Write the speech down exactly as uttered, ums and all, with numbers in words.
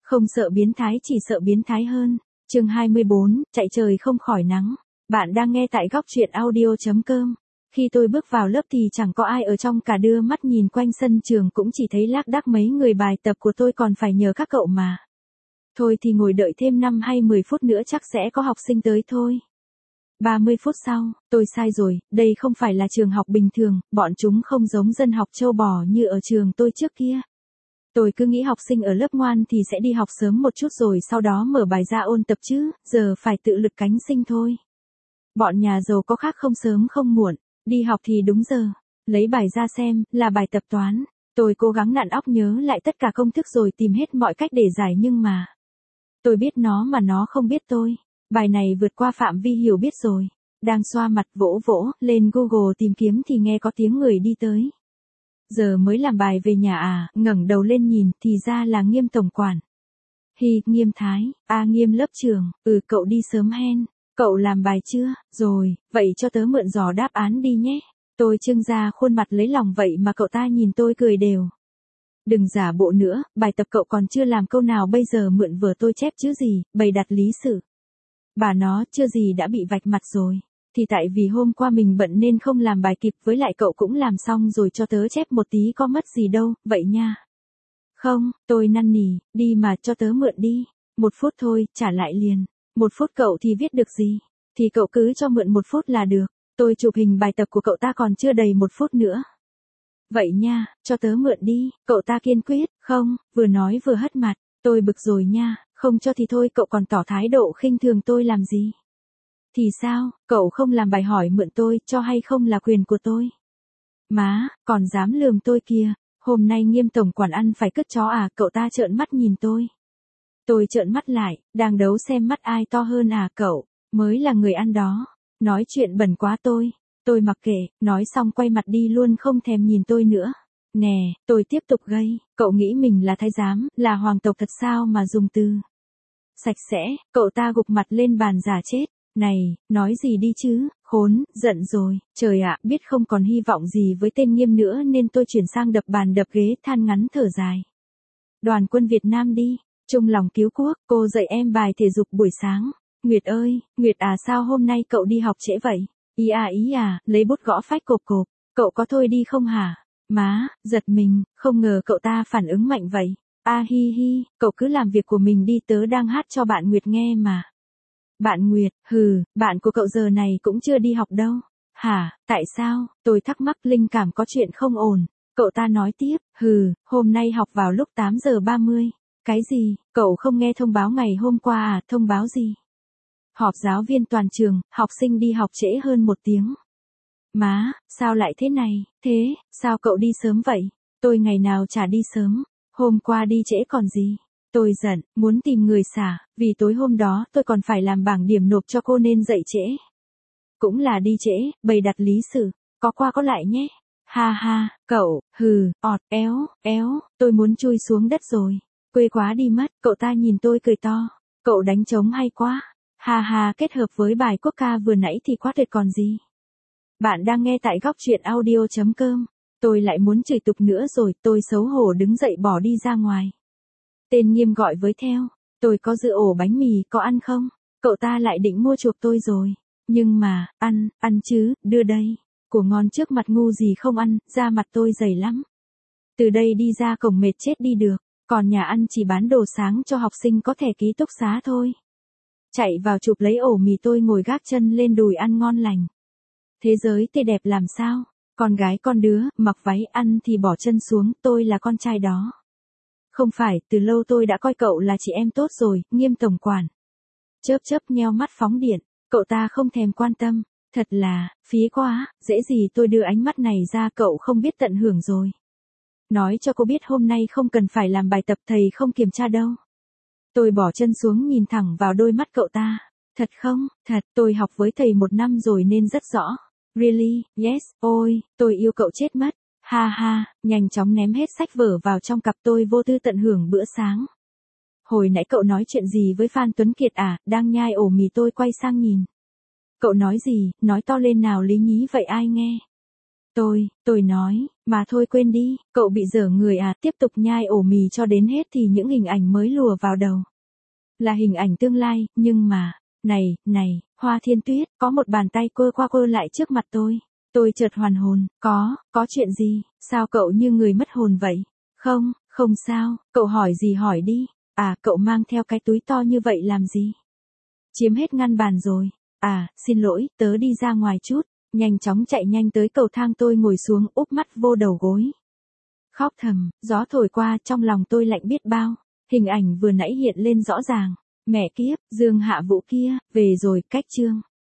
Không sợ biến thái chỉ sợ biến thái hơn. Chương hai mươi bốn, chạy trời không khỏi nắng. Bạn đang nghe tại góc truyện audio chấm com. Khi tôi bước vào lớp thì chẳng có ai ở trong cả, đưa mắt nhìn quanh sân trường cũng chỉ thấy lác đác mấy người, bài tập của tôi còn phải nhờ các cậu mà. Thôi thì ngồi đợi thêm năm hay mười phút nữa chắc sẽ có học sinh tới thôi. ba mươi phút sau, tôi sai rồi, đây không phải là trường học bình thường, bọn chúng không giống dân học châu bò như ở trường tôi trước kia. Tôi cứ nghĩ học sinh ở lớp ngoan thì sẽ đi học sớm một chút rồi sau đó mở bài ra ôn tập chứ, giờ phải tự lực cánh sinh thôi. Bọn nhà giàu có khác, không sớm không muộn, đi học thì đúng giờ, lấy bài ra xem, là bài tập toán. Tôi cố gắng nặn óc nhớ lại tất cả công thức rồi tìm hết mọi cách để giải, nhưng mà tôi biết nó mà nó không biết tôi. Bài này vượt qua phạm vi hiểu biết rồi. Đang xoa mặt vỗ vỗ, lên Google tìm kiếm thì nghe có tiếng người đi tới. Giờ mới làm bài về nhà à, ngẩng đầu lên nhìn, thì ra là Nghiêm tổng quản. Hi, Nghiêm Thái, a à, Nghiêm lớp trưởng, ừ cậu đi sớm hen, cậu làm bài chưa, rồi, vậy cho tớ mượn giỏ đáp án đi nhé. Tôi trưng ra khuôn mặt lấy lòng vậy mà cậu ta nhìn tôi cười đều. Đừng giả bộ nữa, bài tập cậu còn chưa làm câu nào bây giờ mượn vở tôi chép chứ gì, bày đặt lý sự. Bà nó chưa gì đã bị vạch mặt rồi. Thì tại vì hôm qua mình bận nên không làm bài kịp, với lại cậu cũng làm xong rồi cho tớ chép một tí có mất gì đâu, vậy nha. Không, tôi năn nỉ, đi mà cho tớ mượn đi. Một phút thôi, trả lại liền. Một phút cậu thì viết được gì? Thì cậu cứ cho mượn một phút là được. Tôi chụp hình bài tập của cậu ta còn chưa đầy một phút nữa. Vậy nha, cho tớ mượn đi, cậu ta kiên quyết, không, vừa nói vừa hất mặt. Tôi bực rồi nha, không cho thì thôi, cậu còn tỏ thái độ khinh thường tôi làm gì? Thì sao, cậu không làm bài hỏi mượn tôi, cho hay không là quyền của tôi. Má, còn dám lườm tôi kìa, hôm nay Nghiêm tổng quản ăn phải cứt chó à, cậu ta trợn mắt nhìn tôi. Tôi trợn mắt lại, đang đấu xem mắt ai to hơn à, cậu, mới là người ăn đó, nói chuyện bẩn quá tôi, tôi mặc kệ, nói xong quay mặt đi luôn không thèm nhìn tôi nữa. Nè, tôi tiếp tục gây, cậu nghĩ mình là thái giám, là hoàng tộc thật sao mà dùng từ sạch sẽ, cậu ta gục mặt lên bàn giả chết. Này, nói gì đi chứ, khốn, giận rồi, trời ạ, biết không còn hy vọng gì với tên Nghiêm nữa nên tôi chuyển sang đập bàn đập ghế, than ngắn thở dài. Đoàn quân Việt Nam đi, chung lòng cứu quốc, cô dạy em bài thể dục buổi sáng. Nguyệt ơi, Nguyệt à, sao hôm nay cậu đi học trễ vậy? Ý à ý à, lấy bút gõ phách cộp cộp, cậu có thôi đi không hả? Má, giật mình, không ngờ cậu ta phản ứng mạnh vậy. A hi hi, cậu cứ làm việc của mình đi, tớ đang hát cho bạn Nguyệt nghe mà. Bạn Nguyệt, hừ, bạn của cậu giờ này cũng chưa đi học đâu. Hả, tại sao? Tôi thắc mắc, linh cảm có chuyện không ổn. Cậu ta nói tiếp, hừ, hôm nay học vào lúc tám giờ ba mươi. Cái gì, cậu không nghe thông báo ngày hôm qua à, thông báo gì? Họp giáo viên toàn trường, học sinh đi học trễ hơn một tiếng. Má, sao lại thế này, thế, sao cậu đi sớm vậy? Tôi ngày nào chả đi sớm, hôm qua đi trễ còn gì. Tôi giận, muốn tìm người xả, vì tối hôm đó tôi còn phải làm bảng điểm nộp cho cô nên dậy trễ. Cũng là đi trễ, bày đặt lý sự, có qua có lại nhé. Ha ha, cậu, hừ, ọt, éo, éo, tôi muốn chui xuống đất rồi. Quê quá đi mất, cậu ta nhìn tôi cười to. Cậu đánh trống hay quá. Ha ha, kết hợp với bài quốc ca vừa nãy thì quá tuyệt còn gì. Bạn đang nghe tại góc truyện audio chấm com. Tôi lại muốn chửi tục nữa rồi, tôi xấu hổ đứng dậy bỏ đi ra ngoài. Tên Nghiêm gọi với theo, tôi có dưa ổ bánh mì, có ăn không? Cậu ta lại định mua chuộc tôi rồi. Nhưng mà, ăn, ăn chứ, đưa đây. Của ngon trước mặt ngu gì không ăn, da mặt tôi dày lắm. Từ đây đi ra cổng mệt chết đi được, còn nhà ăn chỉ bán đồ sáng cho học sinh có thẻ ký túc xá thôi. Chạy vào chụp lấy ổ mì, tôi ngồi gác chân lên đùi ăn ngon lành. Thế giới tươi đẹp làm sao? Con gái con đứa, mặc váy ăn thì bỏ chân xuống, tôi là con trai đó. Không phải, từ lâu tôi đã coi cậu là chị em tốt rồi, Nghiêm tổng quản. Chớp chớp nheo mắt phóng điện, cậu ta không thèm quan tâm, thật là, phí quá, dễ gì tôi đưa ánh mắt này ra, cậu không biết tận hưởng rồi. Nói cho cô biết hôm nay không cần phải làm bài tập, thầy không kiểm tra đâu. Tôi bỏ chân xuống nhìn thẳng vào đôi mắt cậu ta. Thật không, thật, tôi học với thầy một năm rồi nên rất rõ. Really, yes, ôi, tôi yêu cậu chết mất. Ha ha, nhanh chóng ném hết sách vở vào trong cặp, tôi vô tư tận hưởng bữa sáng. Hồi nãy cậu nói chuyện gì với Phan Tuấn Kiệt à, đang nhai ổ mì, tôi quay sang nhìn. Cậu nói gì, nói to lên nào, lý nhí vậy ai nghe. Tôi, tôi nói, mà thôi quên đi, cậu bị dở người à, tiếp tục nhai ổ mì cho đến hết thì những hình ảnh mới lùa vào đầu. Là hình ảnh tương lai, nhưng mà, này, này, Hoa Thiên Tuyết, có một bàn tay quơ qua quơ lại trước mặt tôi. Tôi chợt hoàn hồn, có, có chuyện gì, sao cậu như người mất hồn vậy? Không, không sao, cậu hỏi gì hỏi đi, à, cậu mang theo cái túi to như vậy làm gì? Chiếm hết ngăn bàn rồi, à, xin lỗi, tớ đi ra ngoài chút, nhanh chóng chạy nhanh tới cầu thang tôi ngồi xuống úp mắt vô đầu gối. Khóc thầm, gió thổi qua trong lòng tôi lạnh biết bao, hình ảnh vừa nãy hiện lên rõ ràng, mẹ kiếp, Dương Hạ Vũ kia, về rồi, cách chương.